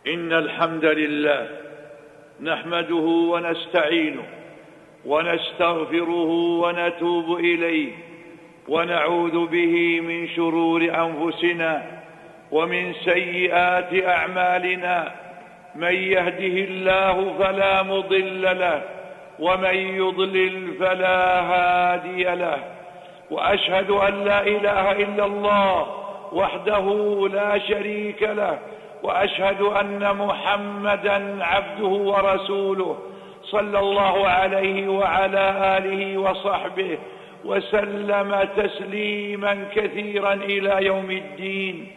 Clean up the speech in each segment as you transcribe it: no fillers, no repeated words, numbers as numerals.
إن الحمد لله نحمده ونستعينه ونستغفره ونتوب إليه ونعوذ به من شرور أنفسنا ومن سيئات أعمالنا. من يهده الله فلا مضل له ومن يضلل فلا هادي له، وأشهد أن لا إله إلا الله وحده لا شريك له، وأشهد أن محمدا عبده ورسوله صلى الله عليه وعلى آله وصحبه وسلم تسليما كثيرا إلى يوم الدين.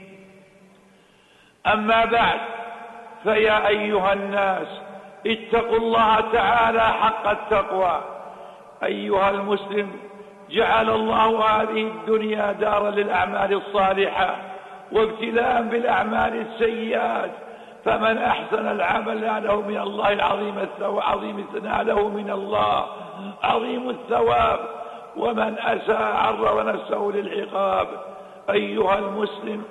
أما بعد، فيا أيها الناس اتقوا الله تعالى حق التقوى. أيها المسلم، جعل الله هذه الدنيا دارا للأعمال الصالحة وابتلاء بالأعمال السيئات، فمن أحسن العمل ناله من الله العظيم الثواب، ناله من الله عظيم الثواب، ومن أساء عرض نفسه للعقاب. أيها المسلم،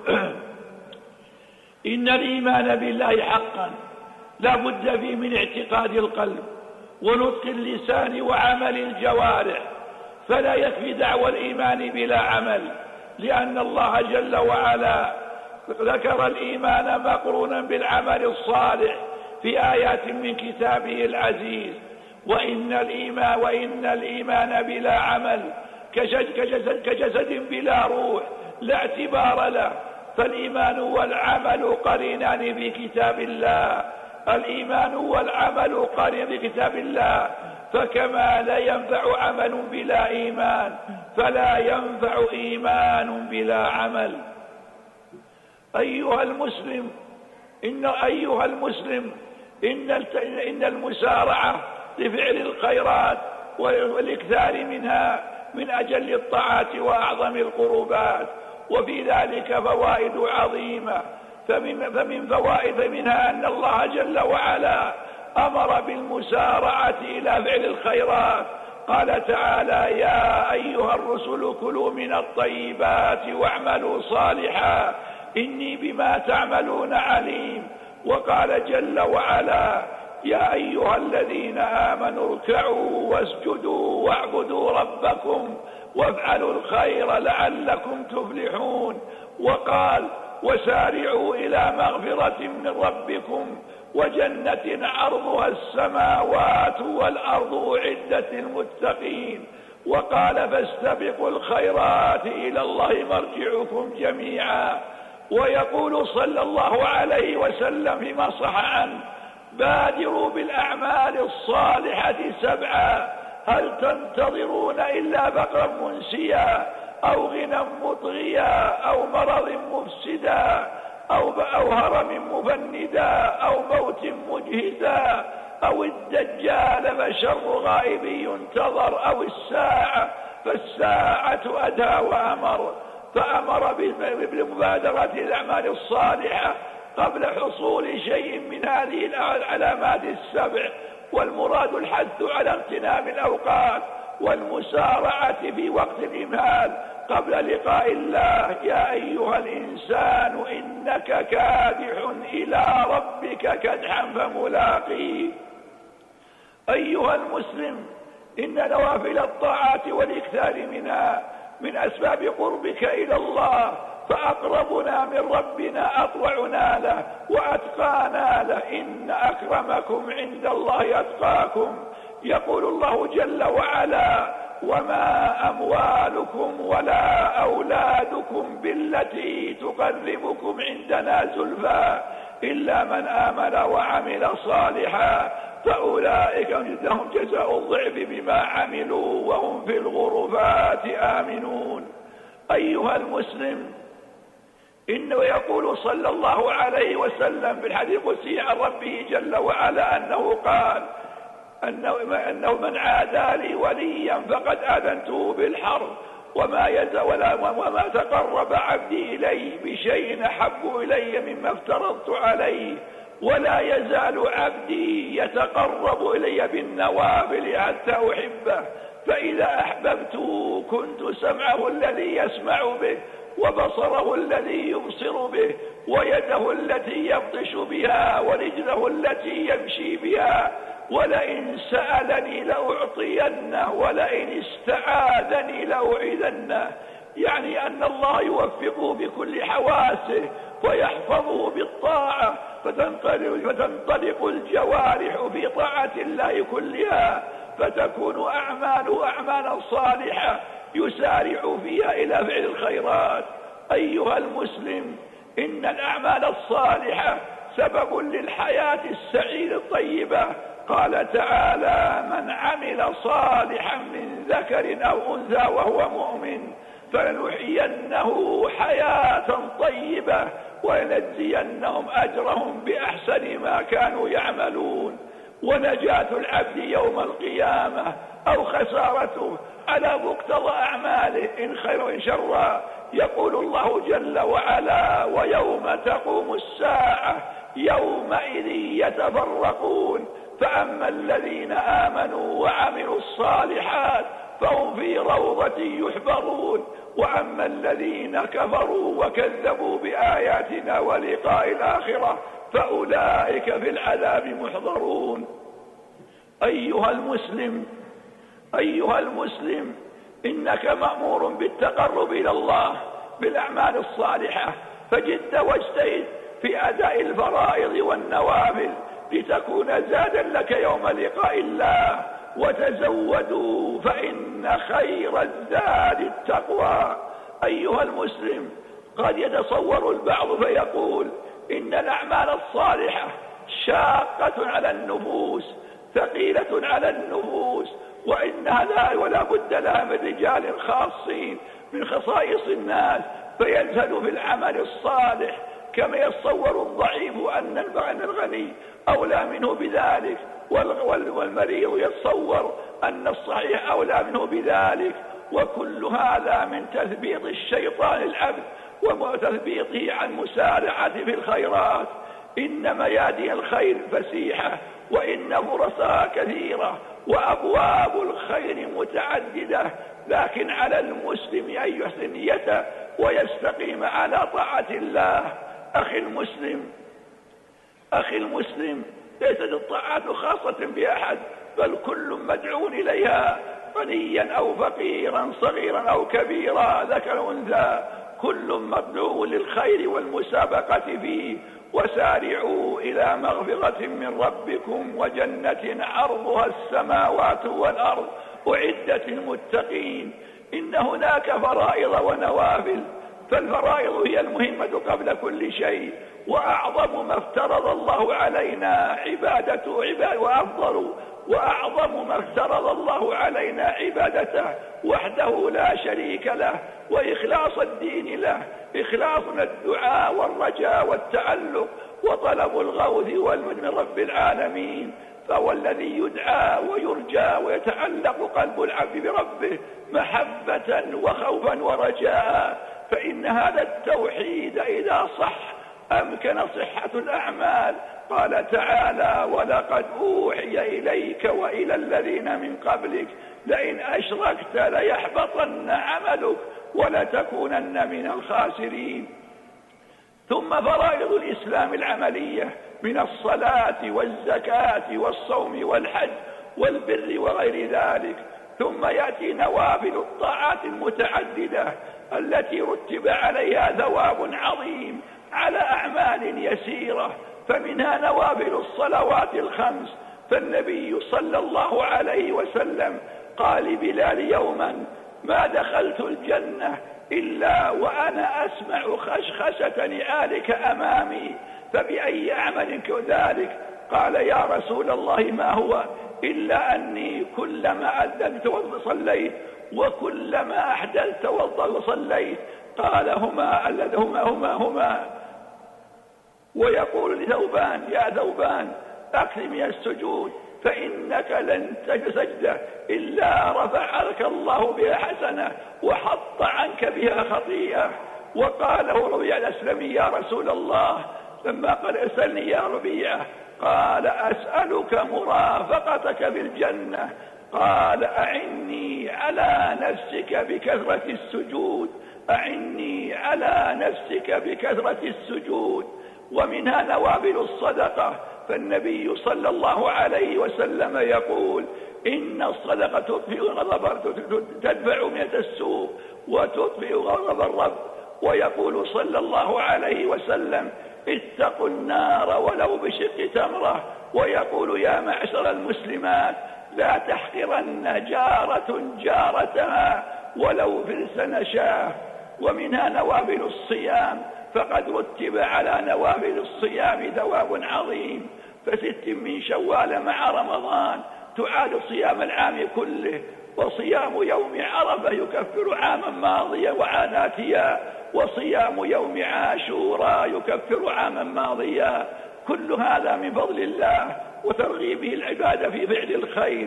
إن الإيمان بالله حقا لا بد فيه من اعتقاد القلب ونطق اللسان وعمل الجوارح، فلا يكفي دعوى الإيمان بلا عمل، لأن الله جل وعلا ذكر الإيمان مقرونا بالعمل الصالح في آيات من كتابه العزيز. وإن الإيمان بلا عمل كجسد بلا روح لا اعتبار له، فالإيمان والعمل قرينان في كتاب الله. الإيمان والعمل قرين في كتاب الله، فكما لا ينفع عمل بلا إيمان فلا ينفع إيمان بلا عمل. أيها المسلم، إن المسارعة لفعل الخيرات والإكثار منها من أجل الطاعات وأعظم القربات، وفي ذلك فوائد عظيمة. فمن فوائد منها أن الله جل وعلا أمر بالمسارعة إلى فعل الخيرات. قال تعالى: يا أيها الرسل كلوا من الطيبات واعملوا صالحا إني بما تعملون عليم. وقال جل وعلا: يا أيها الذين آمنوا اركعوا واسجدوا واعبدوا ربكم وافعلوا الخير لعلكم تفلحون. وقال: وسارعوا إلى مغفرة من ربكم وجنة عرضها السماوات والأرض أعدت للمتقين. وقال: فاستبقوا الخيرات إلى الله مرجعكم جميعا. ويقول صلى الله عليه وسلم فيما صح عنه: بادروا بالأعمال الصالحة 7، هل تنتظرون إلا فقرا منسيا أو غنى مطغيا أو مرض مفسدا أو هرم مفندا أو موت مجهدا أو الدجال فشر غائب ينتظر أو الساعة فالساعة أدهى وأمر. فأمر بالمبادرة الأعمال الصالحة قبل حصول شيء من هذه العلامات 7، والمراد الحث على اغتنام الأوقات والمسارعة في وقت الإمهال قبل لقاء الله. يا أيها الإنسان إنك كادح إلى ربك كدحا فملاقيه. أيها المسلم، إن نوافل الطاعات والإكثار منها من أسباب قربك إلى الله، فأقربنا من ربنا أطوعنا له وأتقانا له. إن أكرمكم عند الله أتقاكم. يقول الله جل وعلا: وما أموالكم ولا أولادكم بالتي تقربكم عندنا زلفى إلا من آمن وعمل صالحا فأولئك لهم جزاء الضعف بما عملوا وهم في الغرفات آمنون. أيها المسلم، إنه يقول صلى الله عليه وسلم في الحديث القدسي عن ربه جل وعلا أنه قال: أنه من عادى لي وليا فقد آذنته بالحرب، وما تقرب عبدي إلي بشيء أحب إلي مما افترضت عليه. ولا يزال عبدي يتقرب إلي بالنوافل حتى أحبه، فإذا أحببته كنت سمعه الذي يسمع به، وبصره الذي يبصر به، ويده التي يبطش بها، ورجله التي يمشي بها. ولئن سألني لأعطينه، ولئن استعاذني لأعيذنه. يعني أن الله يوفقه بكل حواسه ويحفظه بالطاعة، فتنطلق الجوارح في طاعة الله كلها، فتكون أعماله أعمالا صالحة يسارع فيها إلى فعل الخيرات. أيها المسلم، إن الأعمال الصالحة سبب للحياة السعيدة الطيبة. قال تعالى: من عمل صالحا من ذكر أو أنثى وهو مؤمن فلنحيينه حياة طيبة ولنجزينهم أجرهم بأحسن ما كانوا يعملون. ونجاة العبد يوم القيامة أو خسارته على مقتضى أعماله، إن خير وإن شر. يقول الله جل وعلا: ويوم تقوم الساعة يومئذ يتفرقون، فأما الذين آمنوا وعملوا الصالحات فهم في روضة يحبرون، وأما الذين كفروا وكذبوا بآياتنا ولقاء الآخرة فأولئك في العذاب محضرون. أيها المسلم، إنك مأمور بالتقرب إلى الله بالأعمال الصالحة، فجد واجتهد في أداء الفرائض والنوافل لتكون زادا لك يوم لقاء الله. وتزودوا فإن خير الزاد التقوى. أيها المسلم، قد يتصور البعض فيقول إن الأعمال الصالحة شاقة على النفوس، ثقيلة على النفوس، وإنها ولا بد لها من رجال خاصين من خصائص الناس فيزهد في العمل الصالح، كما يتصور الضعيف أن الغني أولى منه بذلك، والمريض يتصور أن الصحيح أولى منه بذلك. وكل هذا من تثبيط الشيطان العبد وتثبيطه عن مسارعة في الخيرات. إن ميادين الخير فسيحة، وإن فرصها كثيرة، وأبواب الخير متعددة، لكن على المسلم أن يحسن نيته ويستقيم على طاعة الله. أخي المسلم، ليست الطاعات خاصة بأحد، بل كل مدعو إليها، غنيا أو فقيرا، صغيرا أو كبيرا، ذكر أنثى، كل مدعو للخير والمسابقة فيه. وسارعوا إلى مغفرة من ربكم وجنة عرضها السماوات والأرض أعدت للمتقين. إن هناك فرائض ونوافل، فالفرائض هي المهمة قبل كل شيء، وأعظم ما افترض الله علينا وأعظم ما افترض الله علينا عبادته وحده لا شريك له، وإخلاص الدين له، إخلاصنا الدعاء والرجاء والتعلق وطلب الغوث والمن من رب العالمين. فهو الذي يدعى ويرجى ويتعلق قلب العبد بربه محبة وخوفا ورجاء. فإن هذا التوحيد إذا صح أمكن صحة الأعمال. قال تعالى: ولقد أوحي إليك وإلى الذين من قبلك لئن أشركت ليحبطن عملك ولتكونن من الخاسرين. ثم فرائض الإسلام العملية من الصلاة والزكاة والصوم والحج والبر وغير ذلك. ثم يأتي نوافل الطاعات المتعددة التي رتب عليها ثواب عظيم على أعمال يسيرة، فمنها نوافل الصلوات الخمس. فالنبي صلى الله عليه وسلم قال لبلال يوما: ما دخلت الجنة إلا وأنا أسمع خشخشة نعالك أمامي، فبأي عمل كذلك؟ قال: يا رسول الله ما هو؟ إلا أني كلما أذنت وصليت وكلما أحدثت وصليت. قال: هما. ويقول لثوبان: يا ثوبان أكثر من السجود، فإنك لن تسجد إلا رفعك الله بها حسنة وحط عنك بها خطيئة. وقال له ربيع الأسلمي: يا رسول الله لما قال اسألني يا ربيعة قال أسألك مرافقتك بالجنة. قال أعني على نفسك بكثرة السجود، أعني على نفسك بكثرة السجود. ومنها نوافل الصدقة، فالنبي صلى الله عليه وسلم يقول إن الصدقة تدفع من السوء وتطفئ غضب الرب. ويقول صلى الله عليه وسلم اتقوا النار ولو بشق تمرة. ويقول يا معشر المسلمات لا تحقرن جارة جارتها ولو فرس نشاه. ومنها نوافل الصيام، فقد رتب على نوافل الصيام ثواب عظيم، فست من شوال مع رمضان تعاد صيام العام كله. وصيام يوم عرفة يكفر عاما ماضيا وعاناتيا، وصيام يوم عاشوراء يكفر عاما ماضيا. كل هذا من فضل الله وترغيبه العباد في فعل الخير.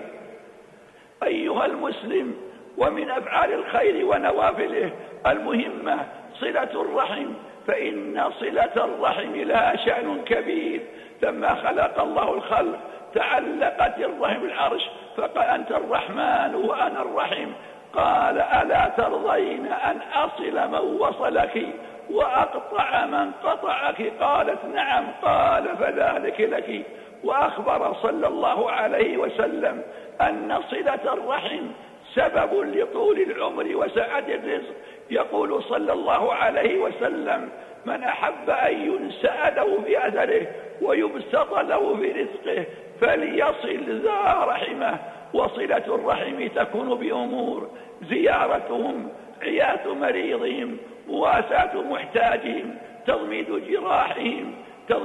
أيها المسلم، ومن أفعال الخير ونوافله المهمة صلة الرحم، فإن صلة الرحم لها شأن كبير. لما خلق الله الخلق تعلقت الرحم بالعرش، فقال أنت الرحمن وأنا الرحم. قال ألا ترضين أن أصل من وصلك وأقطع من قطعك؟ قالت نعم. قال فذلك لك. وأخبر صلى الله عليه وسلم أن صلة الرحم سبب لطول العمر وسعة الرزق. يقول صلى الله عليه وسلم من أحب أن ينسأ له في أثره ويبسط له في رزقه فليصل ذا رحمه. وصلة الرحم تكون بأمور: زيارتهم، عيادة مريضهم، مواساة محتاجهم، تضميد جراحهم،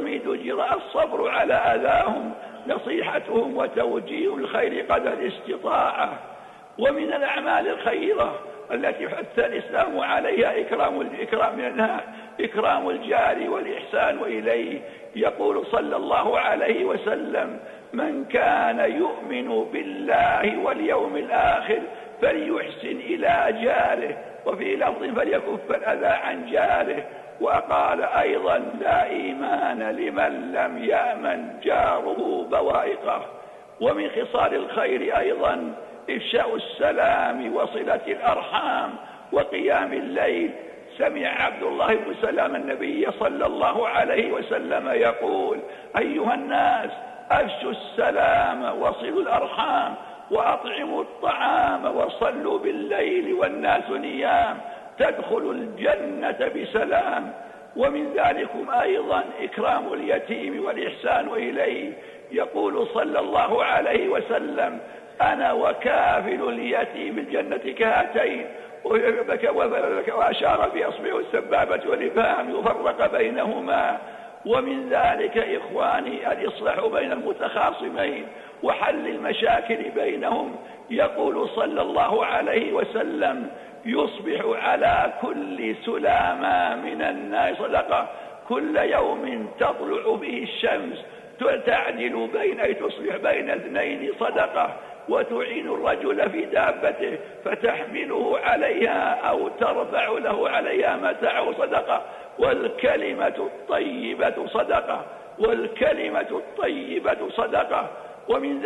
الصبر على أذاهم، نصيحتهم وتوجيه الخير قدر الاستطاعة. ومن الأعمال الخيرة التي حث الإسلام عليها إكرام الجار والإحسان إليه. يقول صلى الله عليه وسلم من كان يؤمن بالله واليوم الآخر فليحسن إلى جاره، وفي لفظ فليكف الأذى عن جاره. وقال أيضا لا إيمان لمن لم يأمن جاره بوائقه. ومن خصال الخير أيضا إفشاء السلام وصلة الأرحام وقيام الليل. سمع عبد الله بن سلام النبي صلى الله عليه وسلم يقول أيها الناس أفشوا السلام وصلوا الأرحام وأطعموا الطعام وصلوا بالليل والناس نيام تدخلوا الجنة بسلام. ومن ذلكم أيضا إكرام اليتيم والإحسان إليه. يقول صلى الله عليه وسلم أنا وكافل اليتيم الجنة كهاتين، وأشار بأصبعه السبابة والإبهام يفرق بينهما. ومن ذلك إخواني الإصلاح بين المتخاصمين وحل المشاكل بينهم. يقول صلى الله عليه وسلم يصبح على كل سلامة من الناس صدقة، كل يوم تطلع به الشمس تعدل أي تصلح بين اثنين صدقة، وتعين الرجل في دابته فتحمله عليها أو ترفع له عليها متاعه صدقة. والكلمة الطيبة صدقة، والكلمة الطيبة صدقة. ومن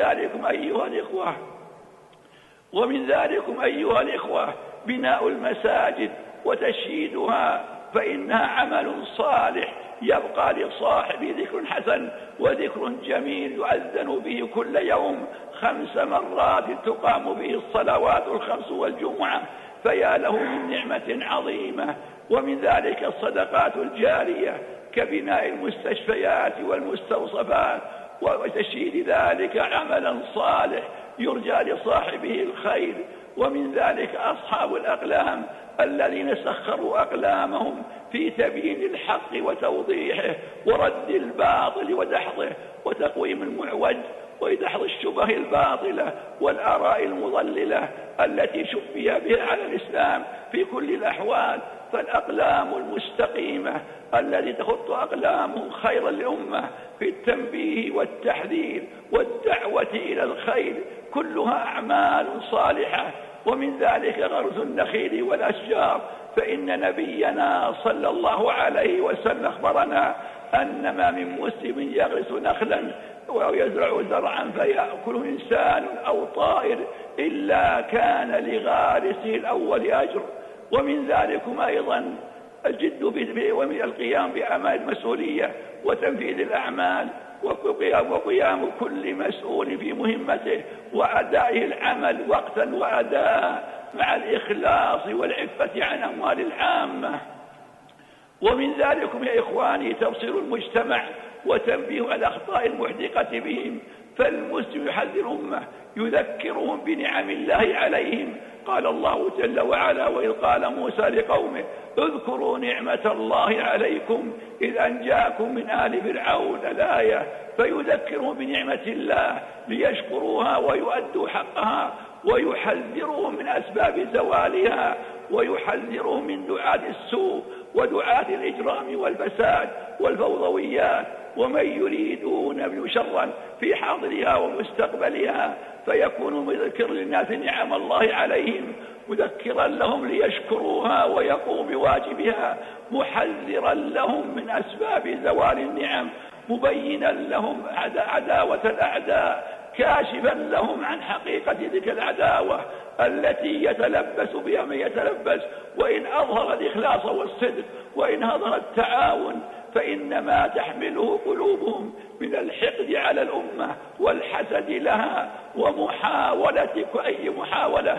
ذلكم أيها الإخوة بناء المساجد وتشييدها، فإنها عمل صالح يبقى لصاحب ذكر حسن وذكر جميل يؤذن به كل يوم 5 مرات تقام به الصلوات الخمس والجمعة، فيا له من نعمة عظيمة. ومن ذلك الصدقات الجارية كبناء المستشفيات والمستوصفات، وتشييد ذلك عملا صالح يرجى لصاحبه الخير. ومن ذلك أصحاب الأقلام الذين سخروا أقلامهم في تبيين الحق وتوضيحه ورد الباطل ودحضه وتقويم المعوج وإدحض الشبه الباطلة والآراء المضللة التي شبه بها على الإسلام في كل الأحوال. فالأقلام المستقيمة التي تخط أقلامهم خيرا للأمة في التنبيه والتحذير والدعوة إلى الخير كلها أعمال صالحة. ومن ذلك غرس النخيل والأشجار، فإن نبينا صلى الله عليه وسلم أخبرنا أن ما من مسلم يغرس نخلا أو يزرع زرعا فيأكل إنسان أو طائر إلا كان لغارسه الأول أجر. ومن ذلكم أيضا الجد ومن القيام بأعمال المسؤولية وتنفيذ الأعمال وقيام كل مسؤول في مهمته وأدائه العمل وقتا وأداء مع الإخلاص والعفة عن أموال العامة. ومن ذلكم يا إخواني تبصير المجتمع وتنبيه الأخطاء المحدقة بهم، فالمسلم يحذر أمه يذكرهم بنعم الله عليهم. قال الله جل وعلا: وإذ قال موسى لقومه اذكروا نعمة الله عليكم إذ أنجاكم من آل فرعون. الآية. فيذكرهم بنعمة الله ليشكروها ويؤدوا حقها، ويحذرهم من أسباب زوالها، ويحذرهم من دعاة السوء ودعاة الإجرام والفساد والفوضويات، ومن يريدون شرا في حاضرها ومستقبلها، فيكون مذكر للناس نعم الله عليهم، مذكرا لهم ليشكروها ويقوموا بواجبها، محذرا لهم من أسباب زوال النعم، مبينا لهم عداوة الأعداء، كاشفا لهم عن حقيقة تلك العداوة التي يتلبس بها من يتلبس. وإن أظهر الإخلاص والصدق وإن أظهر التعاون فإنما تحمله قلوبهم من الحقد على الأمة والحسد لها ومحاولة أي محاولة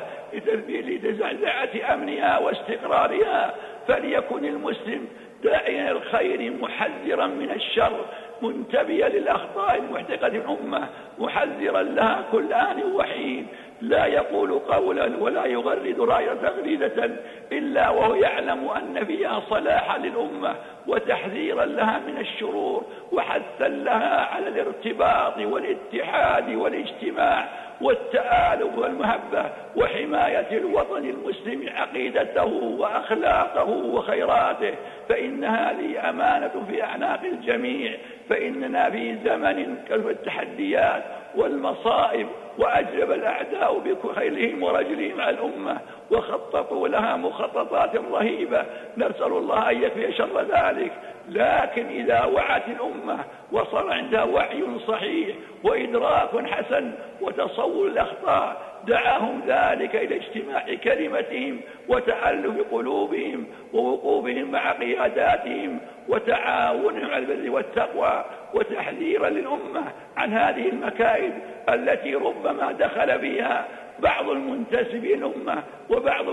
لتزعزعة أمنها واستقرارها. فليكن المسلم داعيا الخير محذرا من الشر، منتبيا للأخطاء المحدقة الأمة، محذرا لها كل آن وحين، لا يقول قولا ولا يغرد راية تغريدة إلا وهو يعلم أن فيها صلاحا للأمة وتحذيرا لها من الشرور، وحثا لها على الارتباط والاتحاد والاجتماع والتآلف والمحبة، وحماية الوطن المسلم عقيدته وأخلاقه وخيراته، فإن هذه أمانة في أعناق الجميع. فإننا في زمن كلف التحديات والمصائب، وأجلب الأعداء بخيلهم ورجلهم على الأمة وخططوا لها مخططات رهيبة، نسأل الله أن يكفي شر ذلك. لكن إذا وعت الأمة وصار عندها وعي صحيح وإدراك حسن وتصور الأخطاء، دعاهم ذلك إلى اجتماع كلمتهم وتألف قلوبهم ووقوفهم مع قياداتهم وتعاونهم على البر والتقوى، وتحذيرا للأمة عن هذه المكائد التي ربما دخل فيها بعض المنتسبين الأمة وبعض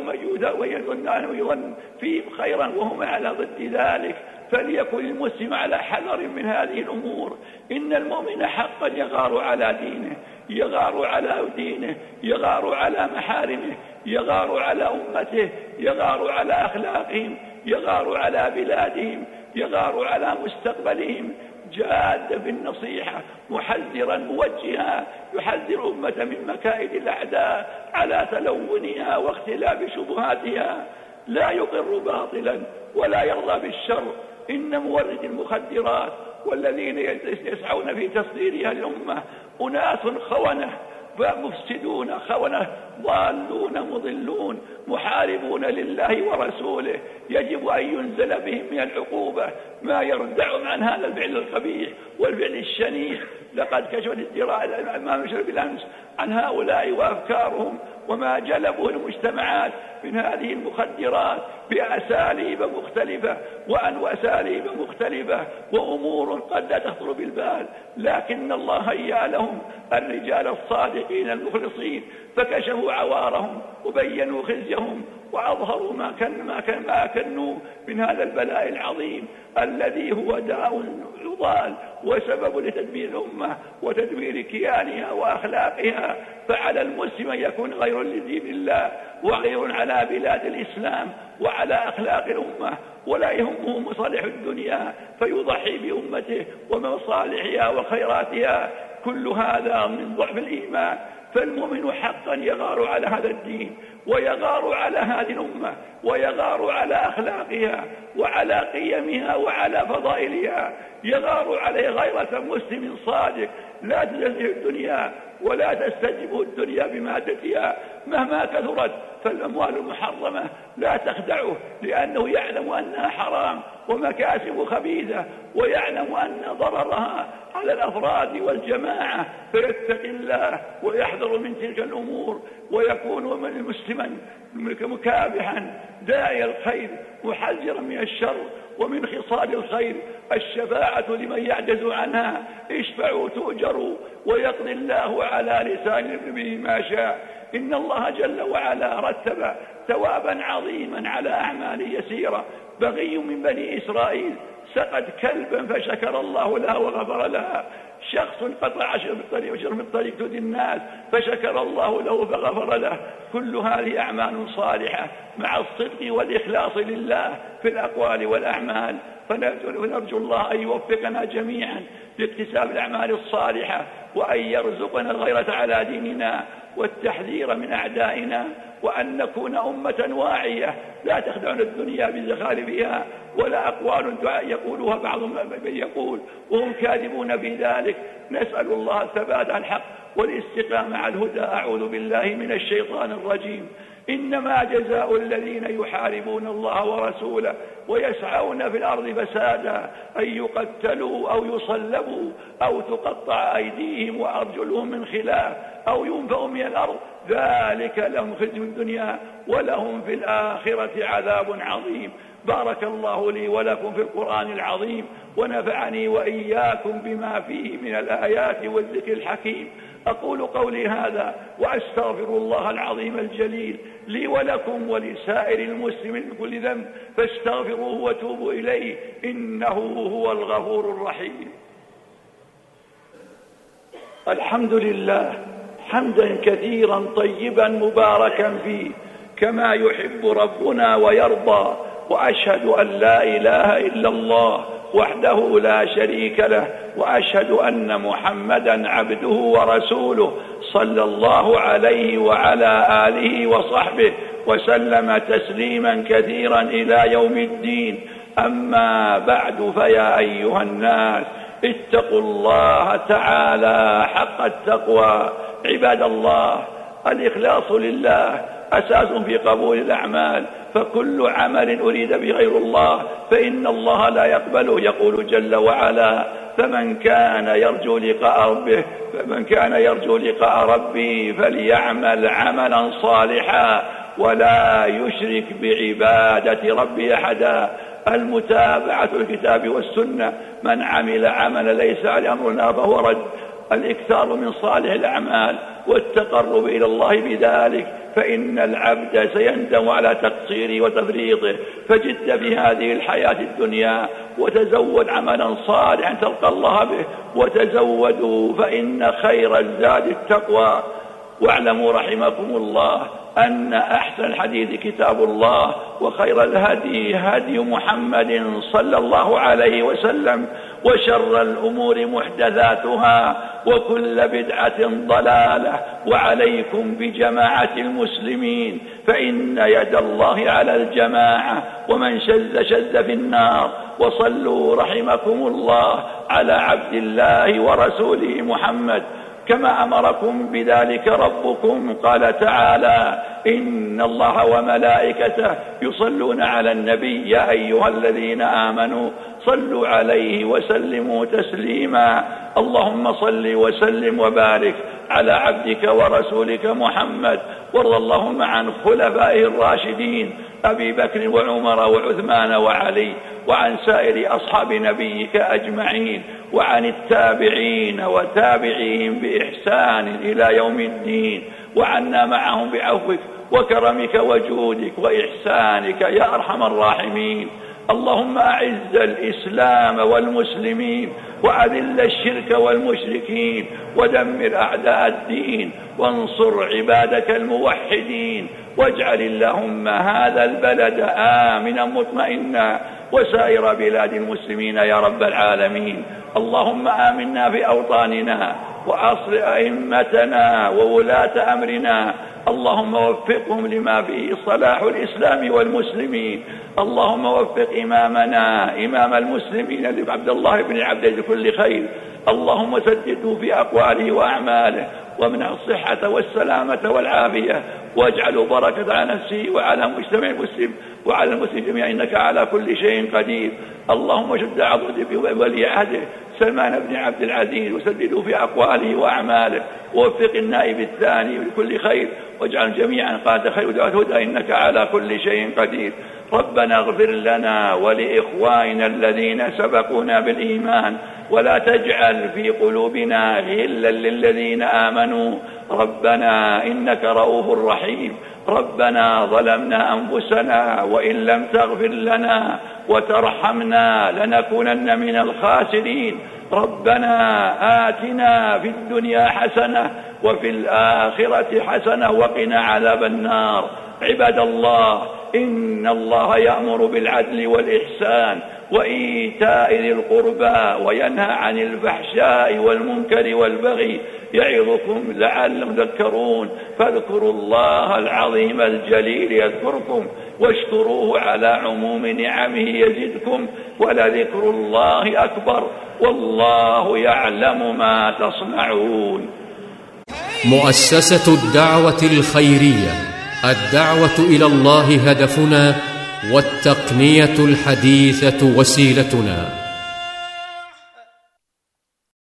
ويظن فيهم خيرا وهم على ضد ذلك. فليكن المسلم على حذر من هذه الأمور. إن المؤمن حقا يغار على دينه، يغار على دينه، يغار على محارمه، يغار على أمته، يغار على أخلاقهم، يغار على بلادهم، يغار على مستقبلهم، جاد بالنصيحة محذرا موجها، يحذر أمة من مكائد الأعداء على تلونها واختلاف شبهاتها. لا يقر باطلا ولا يرضى بالشر. إن مورد المخدرات والذين يسعون في تصديرها للأمة أناس خونة مفسدون، خونة ضالون مضلون محاربون لله ورسوله، يجب أن ينزل بهم من العقوبة ما يردعهم عن هذا الفعل القبيح والفعل الشنيع. لقد كشفت الدراء الأمام نشر بالأمس عن هؤلاء وأفكارهم وما جلبه المجتمعات من هذه المخدرات بأساليب مختلفة وأساليب مختلفة وأمور قد لا تخطر بالبال، لكن الله هيأ لهم الرجال الصادقين المخلصين فكشفوا عوارهم وبينوا خزيهم وأظهروا ما كنوا من هذا البلاء العظيم الذي هو داء يضال وسبب لتدمير الأمة وتدمير كيانها وأخلاقها. فعلى المسلم أن يكون غير لدين الله وغير على بلاد الإسلام وعلى أخلاق الأمة، ولا يهمه مصالح الدنيا فيضحي بأمته ومصالحها وخيراتها. كل هذا من ضعف الإيمان. فالمؤمن حقا يغار على هذا الدين ويغار على هذه الأمة ويغار على أخلاقها وعلى قيمها وعلى فضائلها، يغار عليه غيرة مسلم صادق لا تجزه الدنيا ولا تستجبه الدنيا بمادتها مهما كثرت. فالأموال المحرمة لا تخدعه، لأنه يعلم أنها حرام ومكاسب خبيثة، ويعلم أن ضررها على الأفراد والجماعة، فيتقي الله ويحذر من تلك الأمور، ويكون مسلما مكابحا داعي الخير محذرا من الشر ومن خصال الخير. الشفاعة لمن يعجز عنها، اشفعوا تؤجروا، ويقضي الله على لسان ابنه ما شاء. إن الله جل وعلا رتب ثوابا عظيما على أعمال يسيرة. بغي من بني إسرائيل سقط كلبا فشكر الله لها وغفر لها، شخص قطع شجر من طريق تؤذي الناس فشكر الله له فغفر له. كل هذه أعمال صالحة مع الصدق والإخلاص لله في الأقوال والأعمال. فنرجو الله أن يوفقنا جميعا لاكتساب الأعمال الصالحة، وأن يرزقنا الغيرة على ديننا والتحذير من أعدائنا، وأن نكون أمة واعية لا تخدعنا الدنيا بزخارفها ولا أقوال يقولها بعض من يقول وهم كاذبون في ذلك. نسأل الله الثبات على الحق والاستقامة على الهدى. أعوذ بالله من الشيطان الرجيم. إنما جزاء الذين يحاربون الله ورسوله ويسعون في الأرض فسادا أن يقتلوا أو يصلبوا أو تقطع أيديهم وأرجلهم من خلاف أو ينفوا من الأرض، ذلك لهم خزي في الدنيا ولهم في الآخرة عذاب عظيم. بارك الله لي ولكم في القرآن العظيم، ونفعني وإياكم بما فيه من الآيات والذكر الحكيم. أقول قولي هذا وأستغفر الله العظيم الجليل لي ولكم ولسائر المسلمين من كل ذنب، فاستغفروه وتوبوا إليه إنه هو الغفور الرحيم. الحمد لله حمدا كثيرا طيبا مباركا فيه كما يحب ربنا ويرضى، وأشهد أن لا إله إلا الله وحده لا شريك له، وأشهد أن محمدا عبده ورسوله صلى الله عليه وعلى آله وصحبه وسلم تسليما كثيرا إلى يوم الدين. أما بعد، فيا أيها الناس اتقوا الله تعالى حق التقوى. عباد الله، الإخلاص لله أساس في قبول الأعمال، فكل عمل أريد بغير الله فإن الله لا يقبله. يقول جل وعلا: فمن كان يرجو لقاء ربه فليعمل عملا صالحا ولا يشرك بعبادة ربه أحدا. المتابعة الكتاب والسنة، من عمل عملا ليس عليه أمرنا فهو رد. الإكثار من صالح الأعمال والتقرب إلى الله بذلك، فإن العبد سيندم على تقصيره وتفريطه. فجد في هذه الحياة الدنيا وتزود عملا صالحا تلقى الله به، وتزودوا فإن خير الزاد التقوى. واعلموا رحمكم الله أن أحسن الحديث كتاب الله، وخير الهدي هدي محمد صلى الله عليه وسلم، وشر الأمور محدثاتها، وكل بدعة ضلالة. وعليكم بجماعة المسلمين، فإن يد الله على الجماعة، ومن شذ في النار. وصلوا رحمكم الله على عبد الله ورسوله محمد كما أمركم بذلك ربكم. قال تعالى: إن الله وملائكته يصلون على النبي يا أيها الذين آمنوا صلوا عليه وسلموا تسليما. اللهم صل وسلم وبارك على عبدك ورسولك محمد، وارض اللهم عن خلفائه الراشدين أبي بكر وعمر وعثمان وعلي، وعن سائر أصحاب نبيك أجمعين، وعن التابعين وتابعيهم بإحسان إلى يوم الدين، وعنا معهم بعفوك وكرمك وجودك وإحسانك يا أرحم الراحمين. اللهم أعز الإسلام والمسلمين، وأذل الشرك والمشركين، ودمر أعداء الدين، وانصر عبادك الموحدين. واجعل اللهم هذا البلد آمنا مطمئنا، وسائر بلاد المسلمين يا رب العالمين. اللهم آمنا في أوطاننا، وأصل أئمتنا وولاة أمرنا. اللهم وفقهم لما فيه صلاح الإسلام والمسلمين. اللهم وفق إمامنا إمام المسلمين عبد الله بن عبد لكل خير. اللهم سدده في أقواله وأعماله، ومنع الصحة والسلامة والعافية، واجعل بركة على نفسه وعلى مجتمع المسلم وعلى المسلمين جميعا، إنك على كل شيء قدير. اللهم شد عضده بولي عهده سلمان بن عبد العزيز، وسدده في أقواله وأعماله، ووفق النائب الثاني بكل خير، واجعل جميعا قادة خير ودعوة هدى، إنك على كل شيء قدير. ربنا اغفر لنا ولإخواننا الذين سبقونا بالإيمان، ولا تجعل في قلوبنا غلا للذين آمنوا. ربنا إنك رؤوف رحيم. ربنا ظلمنا أنفسنا وإن لم تغفر لنا وترحمنا لنكونن من الخاسرين. ربنا آتنا في الدنيا حسنة وفي الآخرة حسنة وقنا عذاب النار. عباد الله، إن الله يأمر بالعدل والإحسان وإيتاء ذي القربى وينهى عن الفحشاء والمنكر والبغي، يعظكم لعلكم تذكرون. فاذكروا الله العظيم الجليل يذكركم، واشكروه على عموم نعمه يزدكم، ولذكر الله أكبر، والله يعلم ما تصنعون. مؤسسة الدعوة الخيرية، الدعوة إلى الله هدفنا، والتقنية الحديثة وسيلتنا.